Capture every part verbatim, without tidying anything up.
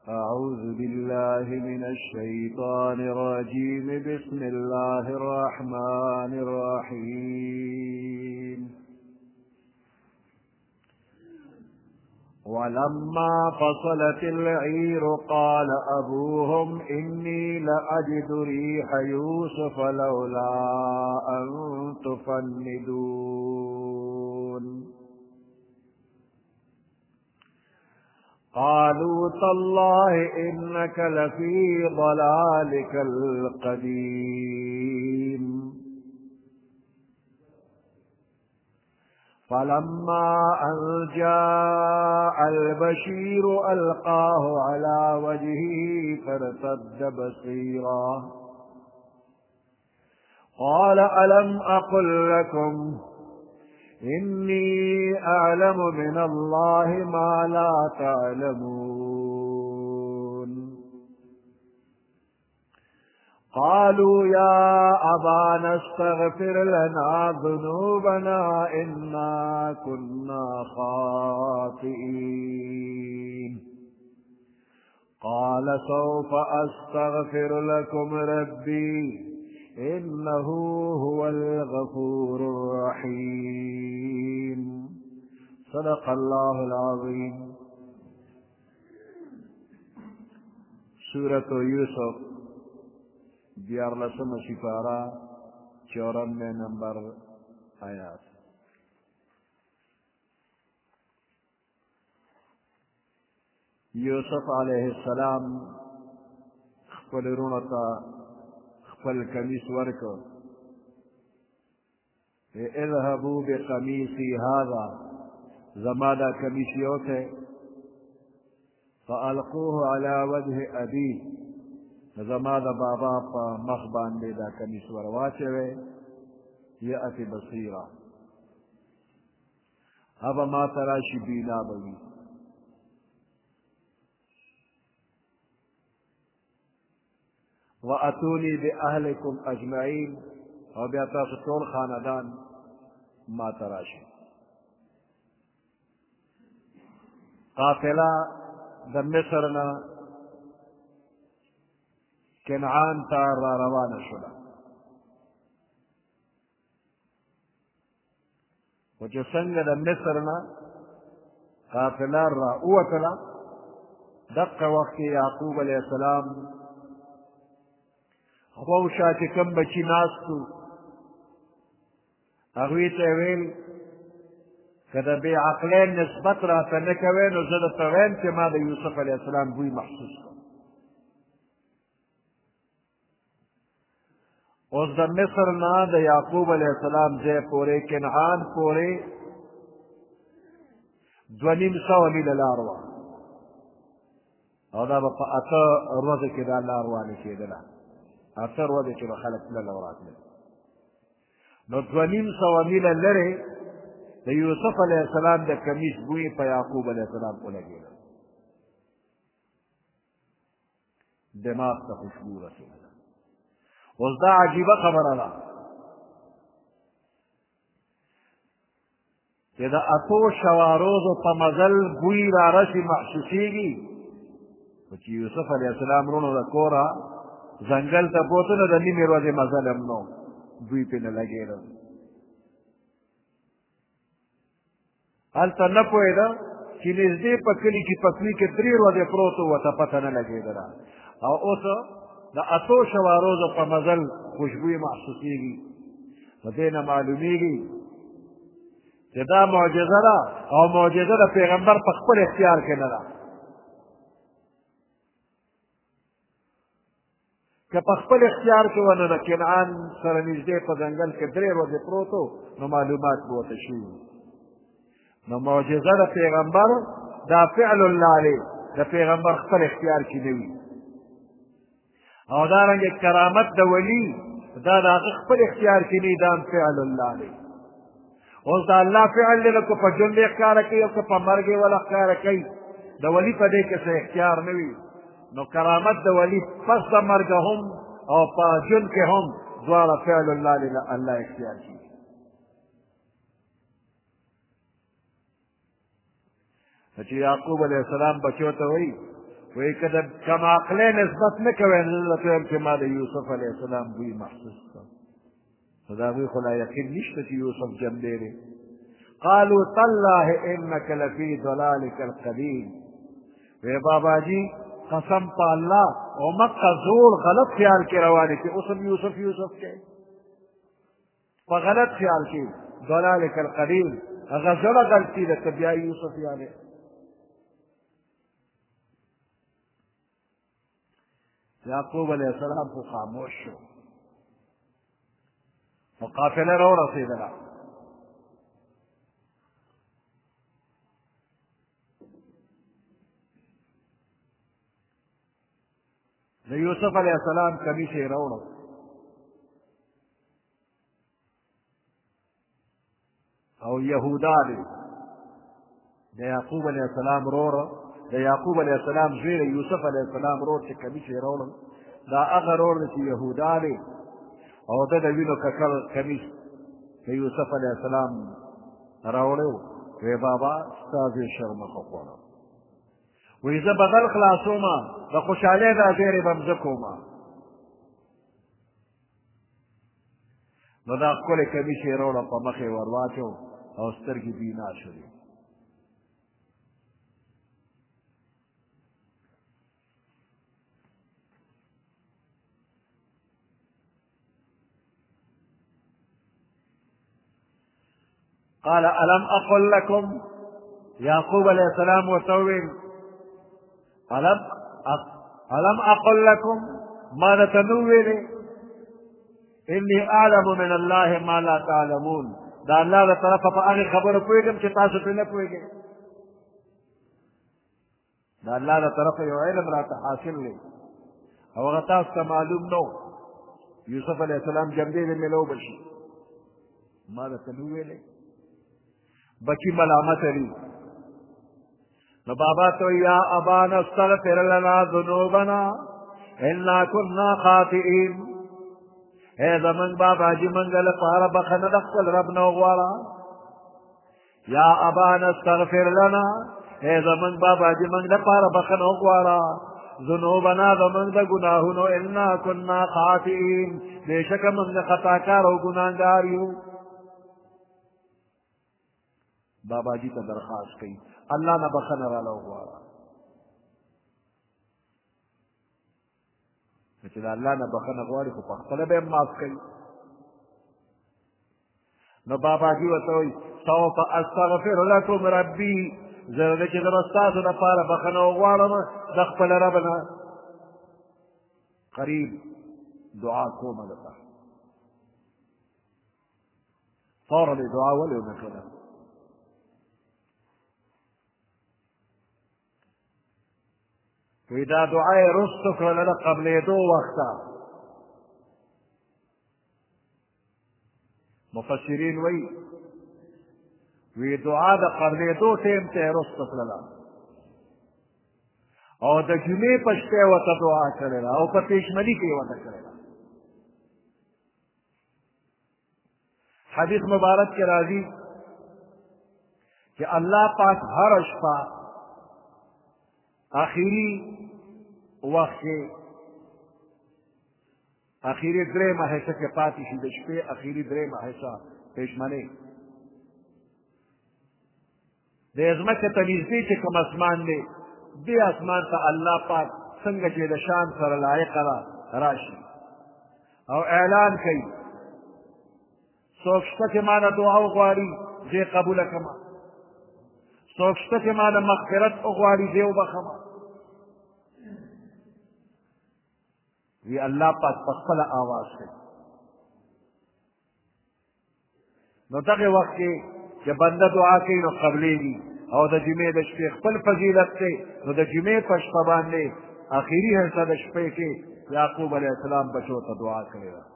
أعوذ بالله من الشيطان الرجيم. بسم الله الرحمن الرحيم. ولما فصلت العير قال أبوهم إني لأجد ريح يوسف لولا أن تفندون. قالوا تالله إنك لفي ضلالك القديم. فلما أن جاء البشير ألقاه على وجهه فارتد بصيرا قال ألم أقل لكم إني أعلم من الله ما لا تعلمون. قالوا يا أبانا استغفر لنا ذنوبنا إنا كنا خاطئين. قال سوف أستغفر لكم ربي إنه هو الغفور الرحيم. صدق الله العظيم. سورة يوسف دیارلسم سپارہ چورانوے نمبر آیات. یوسف علیہ السلام خپل رونو ته خپل کمیس ورکو. اذهبوا بقمیصی هذا، زما دا کمیس یوته، فالقوه على وجه ابی، زما دا بابا پا مخ باندې دا کمیس ور واچوي. یأتی بصیرا، ابا ما تراشی بینا بوی. واتونی باهلکم اجمعین، او بیا تاسو ټول خاندان ما تراشی. قافله د مصر نه کنعان ته را روانه شوله. خو چې څنګه د مصر نه قافله را ووتله، دقه وخت کې یعقوب علیه السلام خوشا چې کوم بچي ناست وو هغوی ته یې ویل که د بې عقلۍ نسبت راته نه کوې نو زه درته وایم چې ما د یوسف علیه السلام بوی محسوس کړم. اوس د مصر نه د یعقوب علیه السلام ځای پورې کنعان پورې دوه نیم سوه میله لار وه، او دا به په اته ورځو کې دا لار وانه کېدله. اته ورځې چې به خلک تلل او راتلل، نو دوه نیم سوه میله لرې د یوسف علیه السلام د کمیس بوی په یعقوب علیه السلام ولګېده. دماغ ته خوشبو رسېدله. اوس دا عجیبه خبره ده چې د اتو شواروزو په مزل بوی را رسي محسوسېږي، خو چې یوسف علیه السلام رونو د کوره ځنګل ته بوته نو د نیمې ورځې مزل هم نو بوی پرې نه لګېده. هلته نه پوهېده چې نږدې په کلي کې پکوي کې درې ورځې پروت و، ورته پته نه لګېدله. او اوس د اتو شواروزو په مزل خوشبوی محسوسېږي. په دې نه معلومېږي چې دا معجزه ده، او معجزه د پیغمبر په خپل اختیار کې نه ده. که په خپل اختیار کې ونه د کنعان سره نږدې په ځنګل کې درې ورځې پروت و نو معلومات به ورته شوي. نو معجزه د پیغمبر دا فعل الله علیه د پیغمبر خپل اختیار کې نه وي، او دارنګه کرامت د ولی دا د هغه خپل اختیار کې نه، دا فعل الله علیه. اوس د الله فعل دی، که په ژوند یې ښکاره کوي او که په مرګ یې وله ښکاره کوي، د ولي په دې کې څه اختیار نه وي. نو کرامت د ولی پس د مرګ هم او په ژوند کې هم دواړه فعل الله علیه الله اختیار کوي. چې یعقوب علیه السلام بچو ته وایي وایي که د کم عقلۍ نسبت نه کوئ نو زه درته وایم چې ما د یوسف علیه السلام بوی محسوس کړ نو د هغوی خو لا یقین نشته چې یوسف جمدی دی قالوا تالله انک لفی ضلالک القدیم وی بابا جی قسم په الله او مکه زور غلط خیال کې روانې چې اوس هم یوسف یوسف کوي په غلط خیال کې ضلالک القدیم هغه زړه غلطي ده که بیا یوسف یادې یعقوب علیه السلام خو خاموش شو نو قافله راورسېدله د یوسف علیه السلام کمیس یې راوړو او یهودا دی د یعقوب علیه السلام روره د یعقوب علیه السلام زوی د یوسف علیه السلام رور چې کمیس یې راوړل دا هغه رور دی چې یهودا دی او ده د وینو ککړ کمیس د یوسف علیه السلام راوړی و وی بابا ستا زوی شرمښه خوړه وی زه بدل خلاصومه د خوشحالۍ دا زیری به م زه کومه نو دا ښکلی کمیس یې راوړه په مخ یې ور واچو او سترګې بینا شولې قال ألم أقل لكم يعقوب عليه السلام وتوين ألم ألم أقل لكم ماذا تنوين إني أعلم من الله ما لا تعلمون دا الله دا طرف فأغي خبر پوئگم چه تاسو پی نپوئگم دا الله دا طرف یو علم را تحاصل لی او غطاس تا معلوم نو یوسف علیہ السلام جمدی دی ملو بشی ماذا تنوين بکی ملامت لی نو بابا تو یا ابانا استغفر لنا ذنوبنا انا كنا خاطئین اے زمن بابا جی منگل پارا بخن دخل ربنا غوارا یا ابانا استغفر لنا اے زمن بابا جی منگل پارا بخن غوارا ذنوبنا زمن دا گناہنو انا كنا خاطئین بے شک منگ خطاکار و گناہگاریو بابا جی ته درخواست کوي الله نه بخنه راله وغواړه چې د الله نه بخنه غواړي خو پخپله به یې معاف کوي نو بابا جي ورته وایي سوف استغفر لکم ربي زه د چې زه به ستاسو دپاره بخنه وغواړم د خپل رب نه قریب دعا کومه درته فورا یې دعا ولې ونه کړه وی دا دعای رستو کرلل قبلیدو وقتا مفسرین وی وی دعا دا قبلیدو تیم ته رستو کرلل او دا جمعی پشتے وطا دعا کرلل او پا پیشمنی کی وطا کرلل حدیث مبارک کے راضی کہ اللہ پاک ہر اشفا آخری وقت آخری درېیمه حصه کې پاتې شي د شپې آخري درېیمه حصه پېشمنۍ د ځمکې ته نږدې چې کوم اسمان دی دې اسمان ته الله پاک څنګه چې د شان سره لایقه ده راشي او اعلان کوي څوک شته چې ما نه دعا وغواړي زه یې قبوله کړم څوک شته چې ما نه مغفرت وغواړي زه یې وبخم وی الله پاک په خپله آواز کوي نو دغه وخت کې چې بنده دعا کوي نو قبلېږي او د جمعې د شپې خپل فضیلت دی نو د جمعې په شپه باندې آخري حصه د شپې کې یعقوب علیه السلام بچو ته دعا کړې ده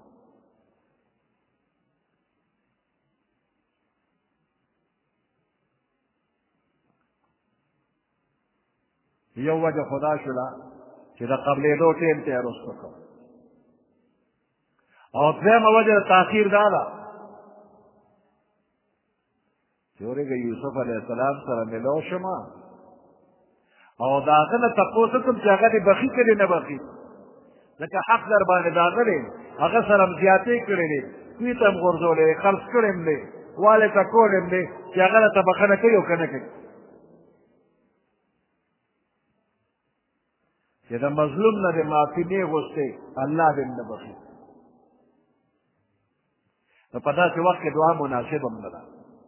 یو وجه خدا شوله چې د قبلېدو ټیم ته یې رسته کړ او دویمه وجه د تاخیر دا ده چې ورېږه یوسف علیه السلام سره ملو شمه او د هغه نه تپوس وکړم چې هغه دې بخي کړې نه بخي ځکه حق در باندې داغلی هغه سره م زیاتې کړې دي کوی ته م غورځولی دی خرڅ کړی م دی والې ته کولی م دی چې هغه راته بخښنه کوي او که نه کوي چې د مظلوم نه دې معافي نه غوښتې الله دې م نه بخي نو په داسې وخت کې دعا مناسب هم نه ده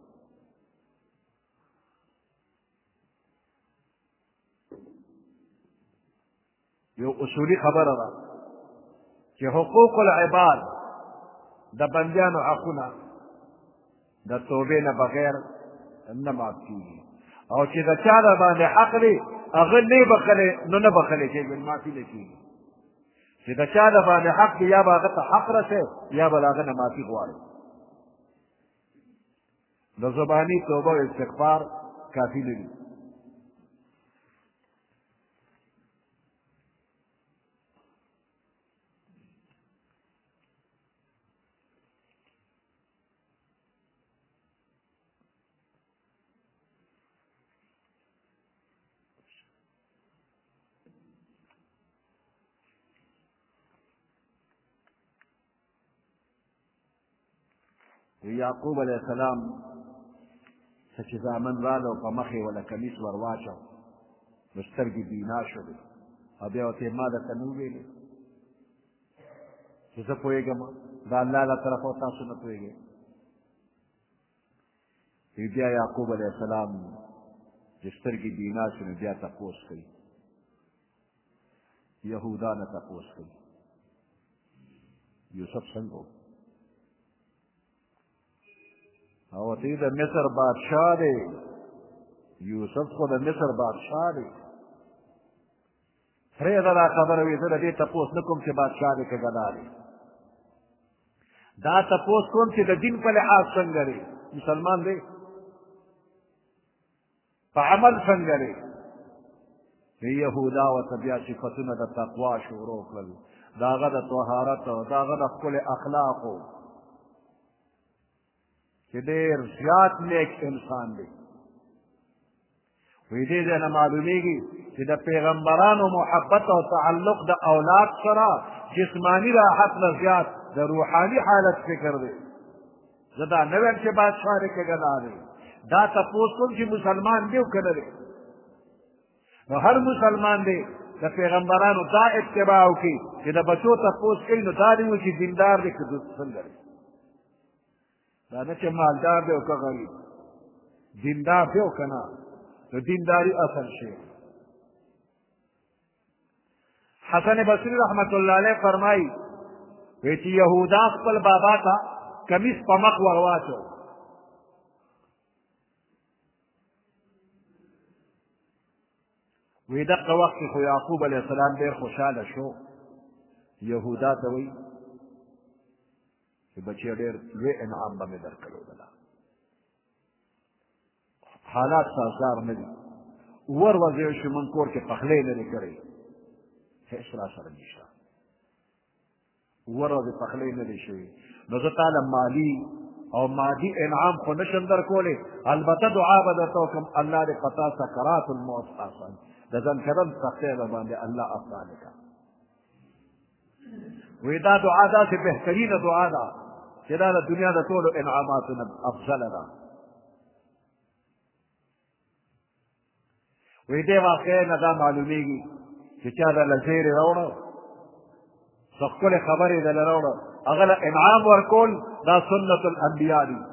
یو اصولي خبره ده چې حقوق العباد د بندیانو حقونه د توبې نه بغیر نه معاف کېږي او چې د چا د باندې حق دی هغه نه بخلی نو نه بخلی کېږي معافي نه کېږي چې د چا د باندې حق دی یا به هغه ته حق رسې یا به د هغه نه معافي غواړي د زباني توبه او استغفار کافي نه دي یعقوب علیه السلام څه چې زامن راله او په مخې وله کمیس ور واچو نو سترګې بینا شولې او بیا ورته ما درته نه وویلې چې زه پوهېږم د الله له طرفه او تاسو نه پوهېږئ بیا یعقوب علیه السلام چې سترګې بینا شو نو بیا تپوس کوي یهودا نه تپوس کوي یوسف څنګه و او ته د مصر بادشاہ دی یوسف خو د مصر بادشاہ دی پرېږده دا خبره وي زه د دې تپوس نه کوم چې بادشاہ دی که ګدا دی دا تپوس کوم چې د دین په لحاظ څنګه دی مسلمان دی په عمل څنګه دی یهودا ورته بیا صفتونه د تقوا شروع کړل د هغه د طهارت او د هغه د ښکلې اخلاقو چې ډېر زیات نیک انسان دی وی دې ځای نه معلومیږي چې د پیغمبرانو محبت او تعلق د اولاد سره جسمانی راحت نه زیات د روحاني حالت فکر دی زه دا نه وایم چې بادشاه دی که ګدا دی دا تپوس کوم چې مسلمان دی او که نه دی نو هر مسلمان دی د پیغمبرانو دا اتباع وکړي چې د بچو تپوس کوي نو دا دی چې دیندار دی که څنګه دی دا نه چې مالدار دی او که غریب دیندار دی او که نه نو دینداري اصل شی حسن بصری رحمت الله علیه فرمایي وی چې یهودا خپل بابا ته کمیس په مخ ور واچو وی دغه وخت کې خو یعقوب علیه السلام ډېر خوشحاله شو یهودا ته وایي چې بچی ډېر لوی انعام به مې درکړی وله حالات سازگار نه دي ور ورځې شو من کور کې پخلی نه دی کړی هېڅ را سره نشته ور ورځې پخلی نه دی شوي نو زه تاله مالي او مادي انعام خو نشم درکولی البته دعا به درته وکړم الله دې په تا سکرات الموت آسان د ځان کدن سختۍ به باندې الله اسانه کړه وی دا دعا داسې بهترینه دعا ده چې دا د دنیا د ټولو انعاماتو نه افضله ده وی دې واقعې نه دا معلومیږي چې چا دله زیرې راوړه څه ښکلې خبرې دله راوړه هغه له انعام ورکول دا سنت الانبیا دي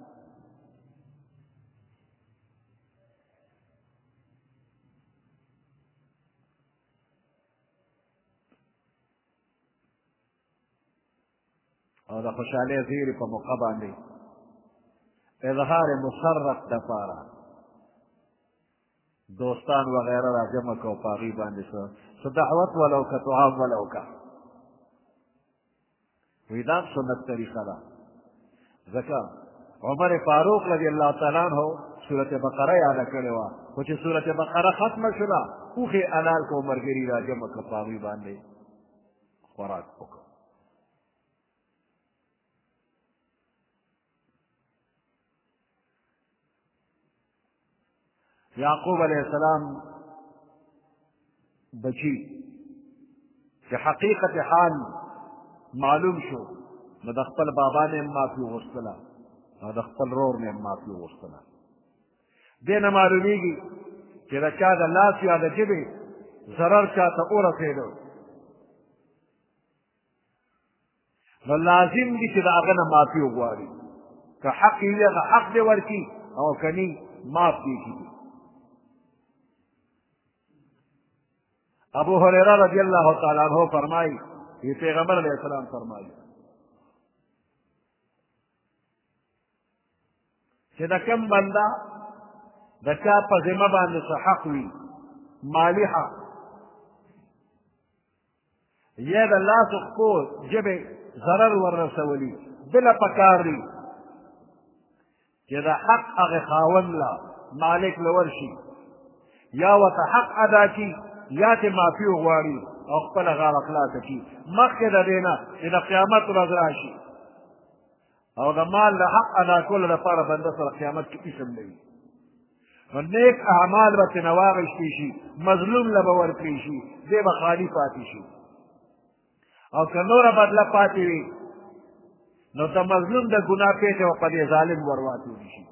او د خوشحالۍ زیرې په موقع باندې اظهار مسرت دپاره دوستان وغیره را جمع کو په هغې باندې څه دعوت ولو که طعام ولو که وی دا سنت طریقه ده ځکه عمر فاروق رضی الله تعالی عنہ سورت بقره یاده کړې وه خو چې سورت بقره ختمه شوله اوښې حلال کو ملګري را جمع که په هغې باندې خوراک وکړه یعقوب علیہ السلام بچی چې حقیقت حال معلوم شو نو د خپل بابا نه هم معافي وغوښتله او د خپل رور نه هم معافي وغوښتله. دې نه معلومیږي چې د چا د لاس یا د ژبې ضرر چاته ورسېدو نو لازم دي چې د هغه نه معافي وغواړي، که حق یې وي هغه حق دې ورکړي او که نه معاف دې کړي. ابو هريره رضی الله تعالی عنہ فرمایي چې پیغمبر علیه السلام فرمایي چې د کوم بنده د چا په ذمه باندې څه حق وي، مالي حق یا د لاس پښو ژبې ضرر وررسولي، بله پکار دي چې د حق هغې خاوند له مالک له ورشي یا ورته حق ادا کړي یا ترې معافي وغواړي او خپله غاړه خلاصه کړي مخکې د دې نه چې د قیامت ورځ راشي او د مال د حق ادا کولو لپاره بنده سره قیامت کې اسم نه وي. نو نیک اعمال به ترېنه واخیستې شي، مظلوم له به ورکړی شي، دی به خالي پاتې شي. او که نوره بدله پاتې وي نو د مظلوم د ګناه پیټه به په دې ظالم ور واچولی شي.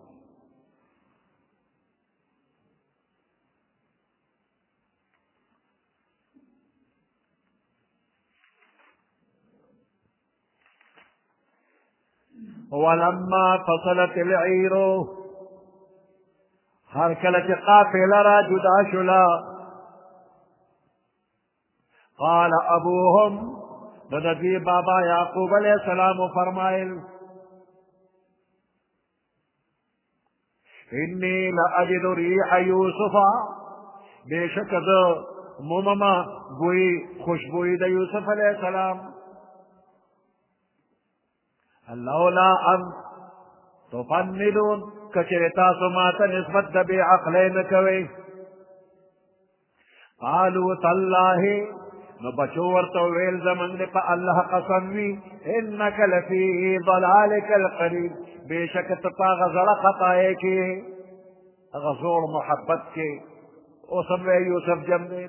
ولما فصلت العیر هر کله چې قافله را جدا شوله قال ابوهم نو د دوی بابا یعقوب علیه السلام فرمایل انی لاجد ریح یوسف بېشکه زه موممه بوی خوشبویي د یوسف علیه السلام لولا ان تفندون کچرې تاسو ماته نسبت د بې عقلی نه کوئ. قالوا تالله نو بچو ورته وویل زموږ د په الله قسم وي انک لفی ضلالک القریب بېشکه ته په هغه زړه خطایې کې هغه زوړ محبت کې اوس هم یوسف جم دی.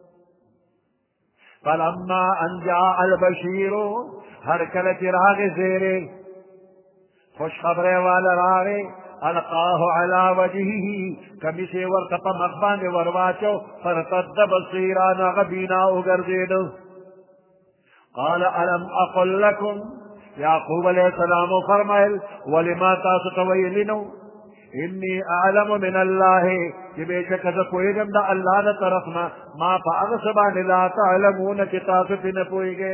فلما ان جاء البشیر هر کله چې راغې زیرې خوش خبرې والا راغې القاه على وجهه کمیس یې ورته په مخ باندې ور واچو فارتد بصیرا نو هغه بینا وګرځېده. قال الم اقل لكم یعقوب علیه السلام فرمایل ولې ما تاسو ته ویلي نو انی اعلم من الله چې بېشکه زه پوهېږم د الله د طرف نه ما په هغه څه باندې لا تعلمون چې تاسو پرې نه پوهېږئ.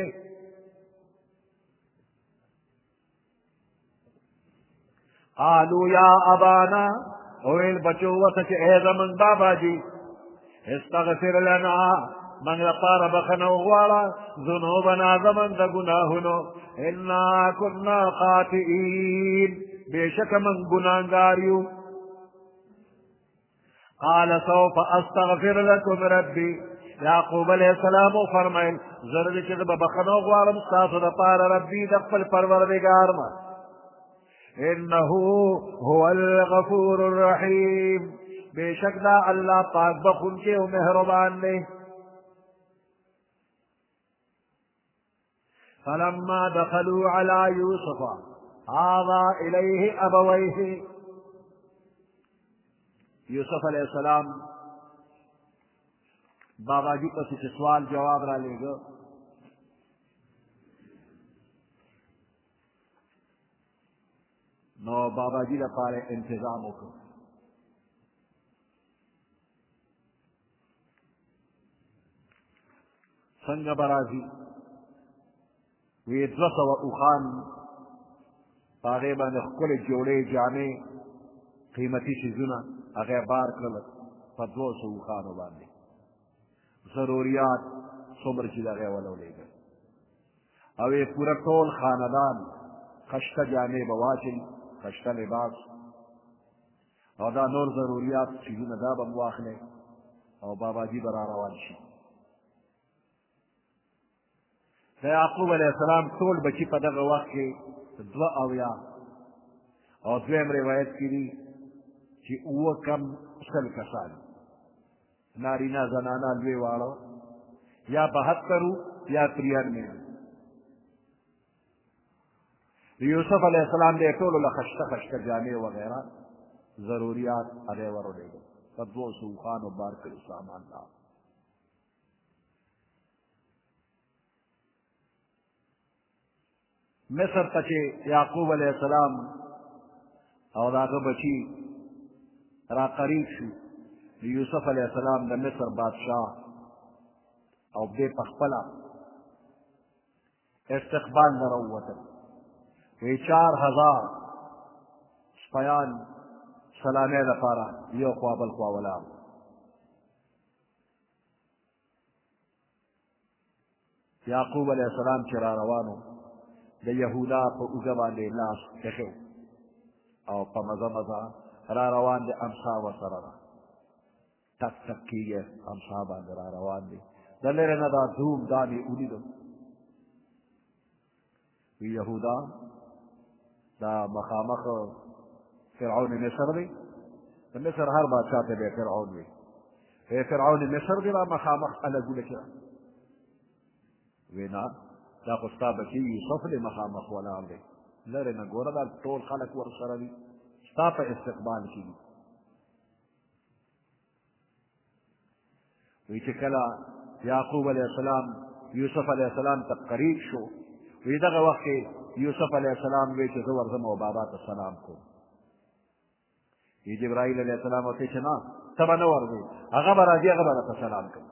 قالوا یا ابانا ویل بچو ورته چې ای زموږ بابا جي استغفر لنا من لپاره بخنه وغواړه ذنوبنا زموږ د ګناهونو انا كنا خاطئین بېشکه موږ ګناهګار یو. قال سوف استغفر لكم ربي یعقوب علیه السلام فرمایل زه دې چې زه به بخنه وغواړم ستاسو دپاره ربي د خپل پروردګار ما انه هو الغفور الرحیم بېشک دا الله پاک بخونکی او مهربان دی. فلما دخلوا على يوسف آوى إليه أبويه یوسف علیہ السلام بابا جی پس سوال جواب را لے گا نو بابا جی لپاره انتظام وکړ. څنګه به راځي وی دوه سوه اوښان په هغې باندې ښکلې جوړې جامې قیمتي څیزونه هغې بار کړل په دوه سوه اوښانو باندې ضروریات څومره چې د هغې ولولېږل او یې پوره ټول خاندان خشته جامې به واچوي خشته لباس او دا نور ضروریات څیزونه دا به م واخلئ او بابا جي به را روان شي. د یعقوب علیه السلام ټول بچي په دغه وخت کې دوه اویا او دویم روایت کې دي چې اووه کم سل کسان نارینه زنانه لوی واړه یا بہتر یا تریانوے یوسف علیہ السلام دے ټولو له خشته خشته جامې وغیرہ ضروریات هغې ورولېږل په دوو سوخانو بار کړي سامان لا مصر ته چې یعقوب علیہ السلام او د هغه بچي را قریب شو یوسف علیہ السلام د مصر بادشاہ او دې په خپله استقبال نه راووتل وی چار هزار سپیان سلامې لپاره یو خوا بل خوا ولاړ یعقوب علیہ السلام چې را روانو د یهودا په اوږه باندې لاس کښو او په مزه مزه را روان دی امسا ورسره ده ټک ټک کېږي امسا باندې را روان دی د لرې نه دا دوم دا مې ولیدو وی یهودا دا مخامخ فرعون مصر دی د مصر هر بادشاه ته به فرعون وي ای فرعون مصر دی را مخامخ الګوله کړه وی نه دا خو ستا بچي یوسف دی مخامخ ولاړ دی لرې نه ګوره دا ټول خلک ورسره دي ستا په استقبال کې دي وی چې کله یعقوب علیہ السلام یوسف علیہ السلام ته قریب شو وی دغه وخت کې یوسف علیہ السلام وی چې زه ورځم او بابا ته سلام کوم وی جبرائیل علیہ السلام ورته چې نه ته به نه ورځې هغه به راځي هغه به راته سلام کوي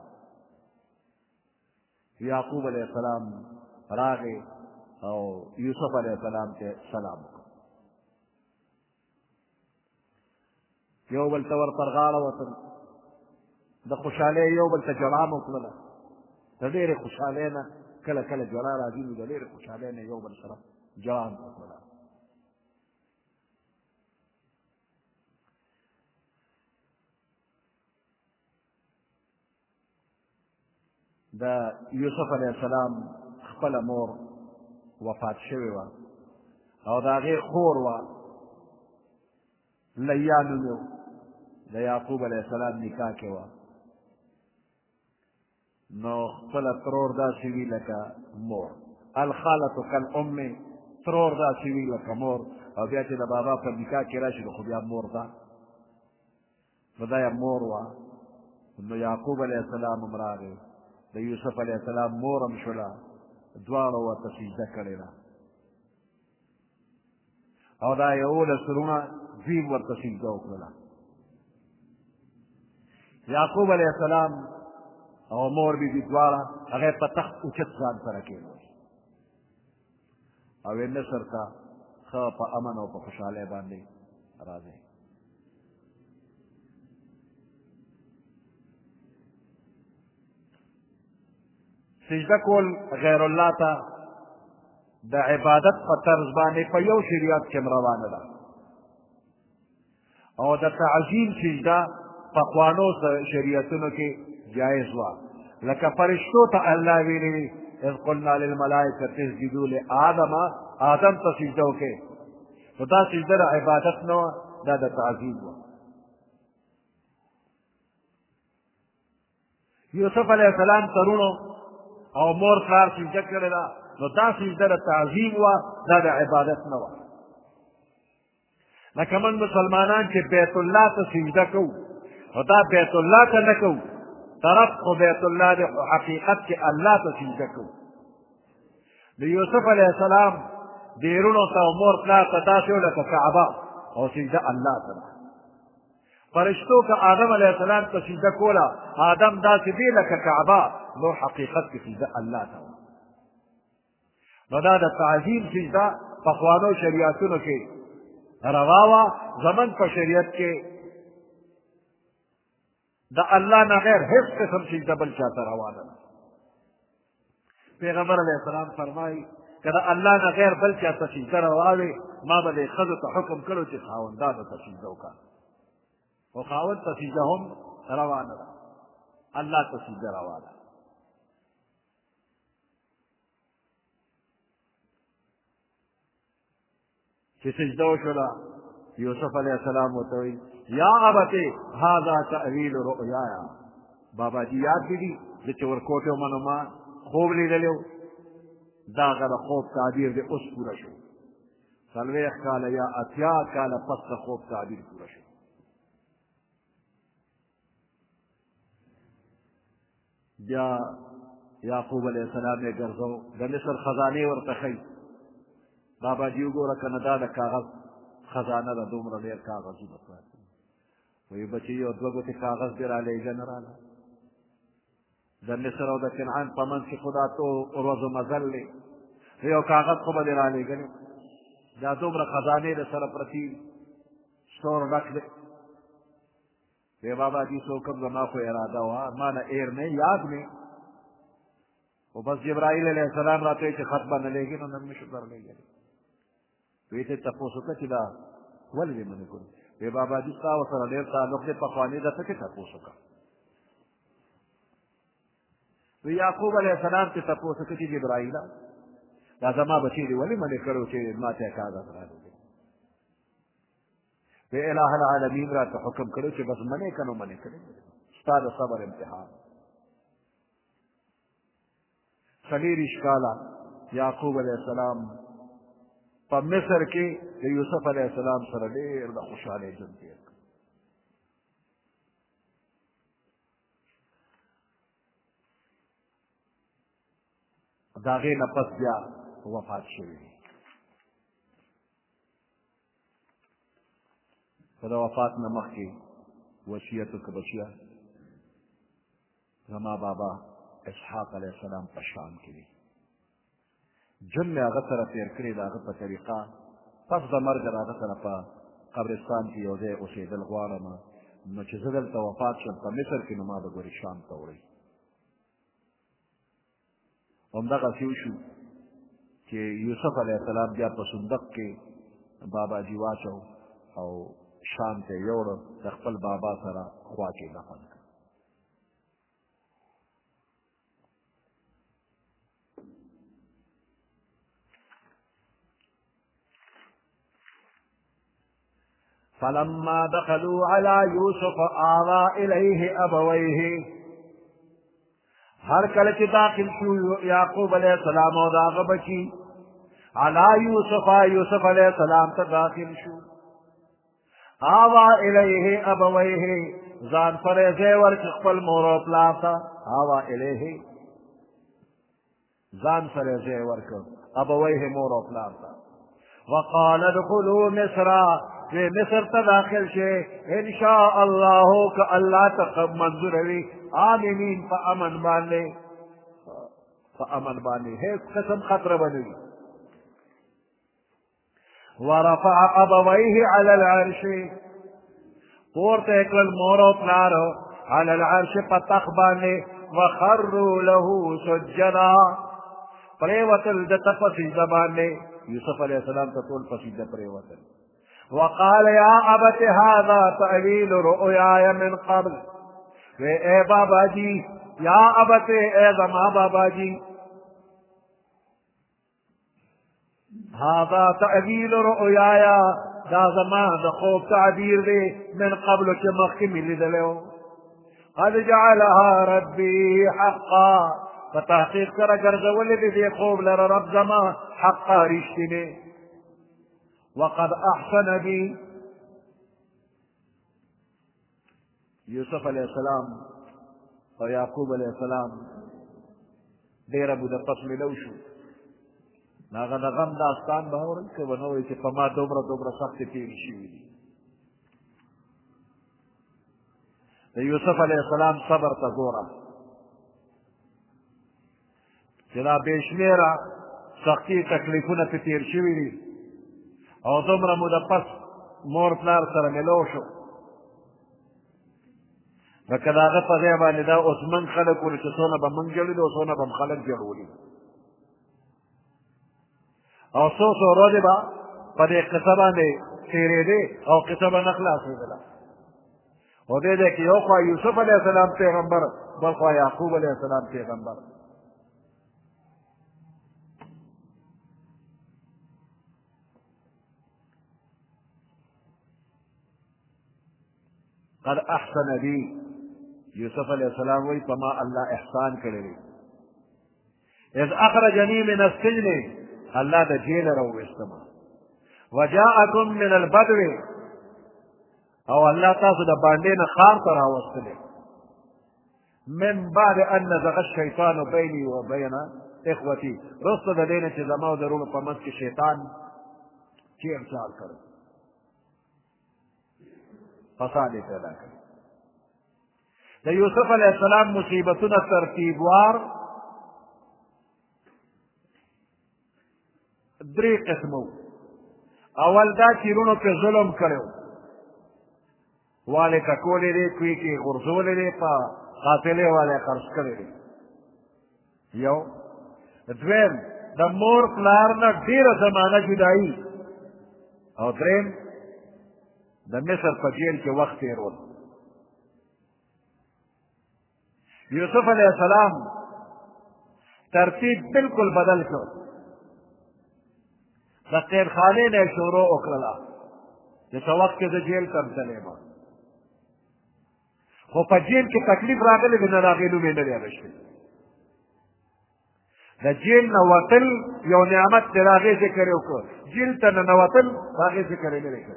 یعقوب علیہ السلام راغی او یوسف علیہ السلام ته سلام وکړ یو بل ته ور پر غاړه وتل د خوشحالۍ یو بل ته جړا مو کړله د ډېرې خوشحالۍ نه کله کله جړا راځي نو د ډېرې خوشحالۍ نه یو بل سره جړا مو کړله د یوسف علیہ السلام خپله مور وفات شوې وه او د هغې خور وه لیا نوم یې د یعقوب علیہ السلام نکاح کې وه نو خپله ترور داسې وي لکه مور الخالة کالام ترور داسې وي لکه مور او بیا چې د بابا په نکاح کې راشي نو خو بیا مور ده نو دا یې مور وه نو یعقوب علیہ السلام هم راغی د یوسف علیہ السلام مور هم شوله دواړو ورته سجده کړې ده او دا یولس وروڼه دوی ورته سجده وکړله یعقوب علیہ السلام او مور بی بی دواړه هغې په تخت اوچت ځان سره کېنول او یې مصر ته ښه په امن او په خوشحالۍ باندې راځي سجده کول غیر الله ته د عبادت په طرز باندې په یو شریعت کې روانه ده او د تعظیم سجده پخوانو شریعتونو کې جایز وه لکه فرشتو ته الله ویلي اذ قلنا للملائکة اسجدوا لآدم آدم ته سجده وکړئ نو دا سجده د عبادت نه وه دا د تعظیم وه یوسف علیہ السلام ترونو او مور پلار سجده کړې ده نو دا سجده د تعظیم وه دا د عبادت نه وه لکه موږ مسلمانان چې بیت الله ته سجده کوو نو دا بیت الله ته نه کوو طرف خو بیت الله دی خو حقیقت کې الله ته سجده کوو د یوسف علیہ السلام ډېرونو ته او مور پلار ته داسې و لکه کعبه او سجده الله ته ده فرشتو که آدم علیہ السلام ته سجده کوله آدم داسې دی لکه کعبه نو حقیقت کې سجده الله ته وه نو دا د تعظیم سجده پخوانو شریعتونو کې روا وه زموږ په شریعت کې د الله نه غیر هیڅ قسم سجده بل چاته روا نه ده پیغمبر علیہ السلام فرمایي که د الله نه غیر بل چاته سجده روا وي ما به دې ښځو ته حکم کړو چې خاوندانو ته سجده وکړه خو خاوند ته سجده هم روا نه ده الله ته سجده روا ده چې سجده وشوله یوسف علیہ السلام ورته وایي یا ابتې هذا تأویل رؤیایا بابا جی یاد دي زه چې ورکوټ وم نو ما خوب لیدلی و دا هغه د خوب تعبیر دی اوس پوره شو څلوېښت کاله یا اتیا کاله پس د خوب تعبیر پوره شو بیا یعقوب علیه السلام یې ګرځو د مصر خزانې ورته ښیي بابا جي وګوره که نه دا د کاغذ خزانه ده دومره ډېر کاغذونه پراته وایي بچي یو دوه ګوتې کاغذ دې رالیږه نه راله د مصر او د کنعان په منځ کې خو دا تو ورځو مزل دی یو کاغذ خو به دې رالیږلی دا دومره خزانې د سره پرتې دي سټور ډک دی وی بابا جی څوکم زما خو اراده وه ما نه ایر نه یاد مې خو بس جبرائیل علیه السلام راته وایي چې خط به نه لیږي نو نن مې شو درلیږلی وی ته تپوس وکړه چې دا ولې دې منې کړو وی بابا جي ستا ورسره ډېر تعلق دی پخواني درته کې تپوس وکړه وی یعقوب علیه السلام چې تپوس وکړه چې جبرائیله دا زما بچی دی ولې منې کړو چې ما ته کاغذ رالیږي وی الہ العالمین راته حکم کړو چې بس منې که نو منې کړې ستا د صبر امتحان څلېرویشت کاله یعقوب علیه السلام په مصر کې د یوسف علیه السلام سره ډېر د خوشحالۍ ژوند تېر کړ د هغې نه پس بیا وفات شوي دي که د وفات نه مخکې وصیت وکړه بچیه زما بابا اسحاق علیه السلام په شام کې دی جن مې هغه سره تېر کړی د هغه په طریقه پس د مرګه د هغه سره په قبرستان کې یو ځای اوسېدل غواړم نو چې زه دلته وفات شم په مصر کې نو ما به ګورې شام ته وړئ همدغسې وشو چې یوسف علیه السلام بیا په صندوق کې بابا جي واچو او شام ته یې یوړه د خپل بابا سره خوا کې دفن کړ فلما دخلوا على يوسف آوى إليه أبويه هر کله چې داخل شو یعقوب علیه السلام او د هغه بچي علی یوسف یوسف علیه السلام ته داخل شو آوا الیه ابویه ځان پرې ځای ورکړ خپل مور او پلار ته آوا الیه ځان سره ځای ورکړ ابویه مور او پلار ته وقال ادخلوا مصر في مصر ته داخل شئ ان شاء الله که الله ته منظور وي آمنین په امن باندې په امن باندې هیڅ قسم خطر به نه وي ورفع ابويه على العرش پورته یې کړل مور او پلار على العرش په تخت باندې وخروا له سجدا پرېوتل د ته په سجده باندې یوسف علیه السلام ته ټول په سجده پرېوتل وقال يا ابت هذا تأويل رؤياي من قبل وی اے بابا جی یا ابت اے زما بابا جی هذا تأویل رؤیایا دا زما د خوب تعبیر دی من قبل چې مخکې مې لیدلی و قد جعلها ربي حقا په تحقیق سره ګرځولې دي دې خوب لره رب زما حقا رښتینې وقد احسن بي یوسف علیه السلام او یعقوب علیه السلام ډېره موده پس ملو شو نو هغه د غم داستان به اورئ که به نه وایي چې په ما دومره دومره سختې تېرې شوي دي د یوسف علیه السلام صبر ته ګوره چې دا بې شمېره سختي تکلیفونه پې تېر شوي دي او دومره موده پس مور پلار سره ملو شو لکه د هغه په ځای باندې دا اوس موږ خلک ولو چې څونه به موږ جوړېدو او څونه به م خلک جوړولي او څو څو ورځې به په دې قصه باندې تېرېدې او قصه به نه خلاصېدله او دې دی کې یو خوا یوسف علیه السلام پیغمبر بل خوا یعقوب علیه السلام پیغمبر قد احسن بي یوسف علیہ السلام وی پما اللہ احسان کرے اذ اخرجنی من السجن اللہ دا جیل رو استما وجاءکم من البدو او اللہ تاسو دا باندین خار تر آوستلے من بعد ان نزغ الشیطان بینی و بین اخوتی رست دا دینا چی زماو درون پمس کی شیطان چیر چار کرو فسادی پیدا کرو دا یوسف علیہ السلام مصیبتنا ترتیبوار دری قسمو اول دا چیرونو پہ ظلم کرو والے ککولے دے کوئی کی غرزولے دے پا قاتلے والے خرچ کرے دے یو دویم دا مور پلارنا دیر زمانہ جدائی او دریم دا مصر پا جیل کے وقت تیرول یوسف علیہ السلام ترتیب بالکل بدل کر دا قید خانے نے شروع اکرلا جیسا وقت کے دا جیل کم چلے ما خو پا جیل کی تکلیف راگلے بنا راگلو میں نریا رشتے دا جیل نواتل یو نعمت تے راگے سے کرے اکر جیل تا نواتل راگے سے کرے نرے کرے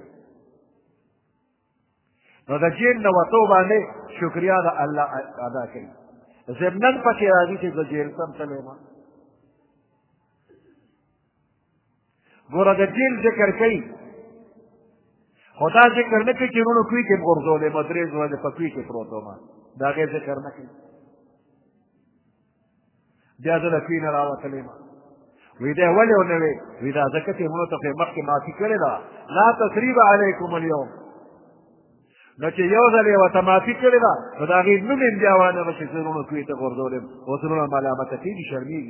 نو دا جیل نواتو باندے شکریہ دا اللہ ادا کری زمنن پچے راگی چیز دا جیل کم چلے ما گورا دا جیل ذکر کئی خدا ذکر نکی چنونو کوئی کے مغرزولے مدریز والے پکوی کے پروتو ما دا غیر ذکر نکی بیازو لکوی نراواتلے ما ویدے ولی انوے ویدہ ذکرتی منو تفی مخی معافی کرے دا لا تصریب علیکم اليوم نو چه یو ذلے و تمافی کرے دا و دا غیر نمین بیاوانا بچے سنونو کوئی تا غرزولے و سنونو ملامتا کی شرمیگی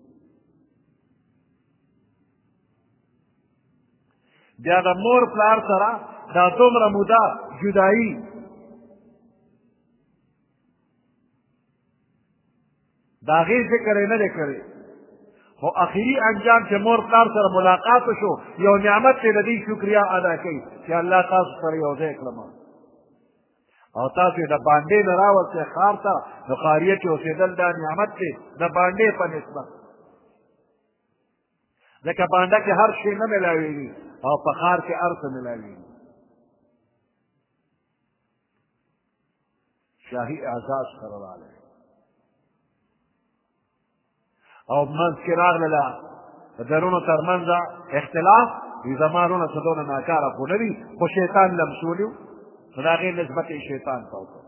بیا دا مور پلار سرا دا دومره مودا جدائی دا غیر ذکر نه دی کړی خو اخیری انجام چې مور پلار سره ملاقات شو یو نعمت ته د دې شکریا ادا کوي چې الله تاسو سره یو ځای کړم او تاسو د باندې نه راوستئ ښار ته نو ښاریه کې اوسېدل دا نعمت دی د باندې په نسبت ځکه بانډه کې هر شی نه ملاویږي او په ښار کې هر څه ملاویږي شاهي اعزاز سره راغلی او منځ کې راغلله د درونو تر منځه اختلاف وي زما رونه څه دونه ناکاره خو نه وي خو شیطان لمسولي و نو د هغې نسبت یې شیطان ته وکړ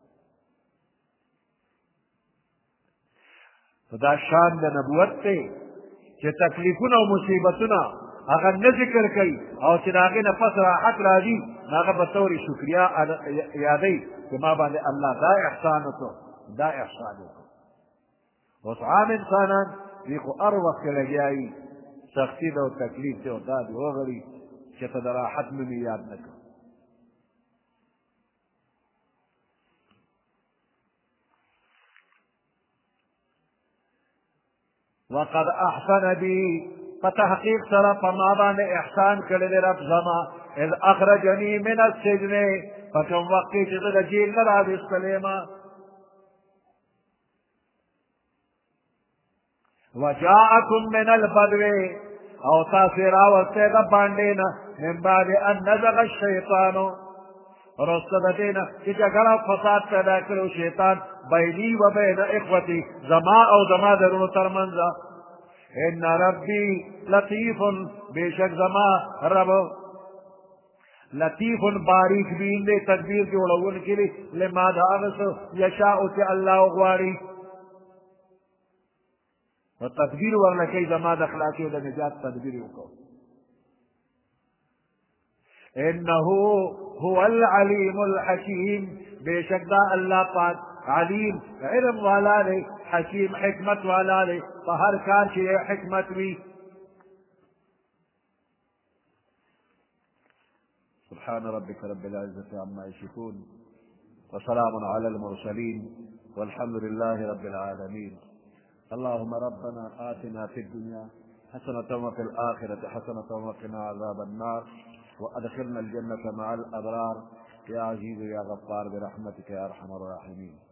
نو دا شان د نبوت دی چې تکلیفونه او مصیبتونه هغه نه ذکر کوي او چې د هغې نه پس راحت راځي نو هغه به طور شکریا یادوي چې ما باندې الله دا احسان وکړو دا احسان وکړو اوس عام انسانان دوی خو هر وخت کې لګیا وي سختي ده او تکلیف دی او دا دې وغړي چې ته د راحت نوم یې یاد نه کړو وقد احسن بي فتحقیق سره په ما باندې احسان کړی دی رب زما اذ اخرجني من السجن په کوم وخت کې چې زه د جیل نه راویستلی ما وجاءکم من البدو او تاسې راوستی د باندې نه من بعد ان نزغ الشیطان وروسته د دې نه چې جګړه او فساد پیدا کړی شیطان بیني و بین اخوتي زما او زما درونو تر منځه ان ربی لطیف بشک زما رب لطیف باریک بین دے تدبیر جوڑون کے لیے لما دا اغس یشاء چې اللہ غواړي و تدبیر ورنکی زما د اخلاقی و د نجات تدبیر وکړو انه هو العلیم الحکیم بشک دا اللہ پاک علیم علم والا لے حکیم حکمت والا لے فہر کار کی حکمت بھی سبحان ربك رب العزة عما يصفون وسلام على المرسلين والحمد لله رب العالمين اللهم ربنا آتنا في الدنيا حسنة وفي الآخرة حسنة وقنا عذاب النار وأدخلنا الجنة مع الأبرار يا عزيز يا غفار برحمتك يا أرحم الراحمين.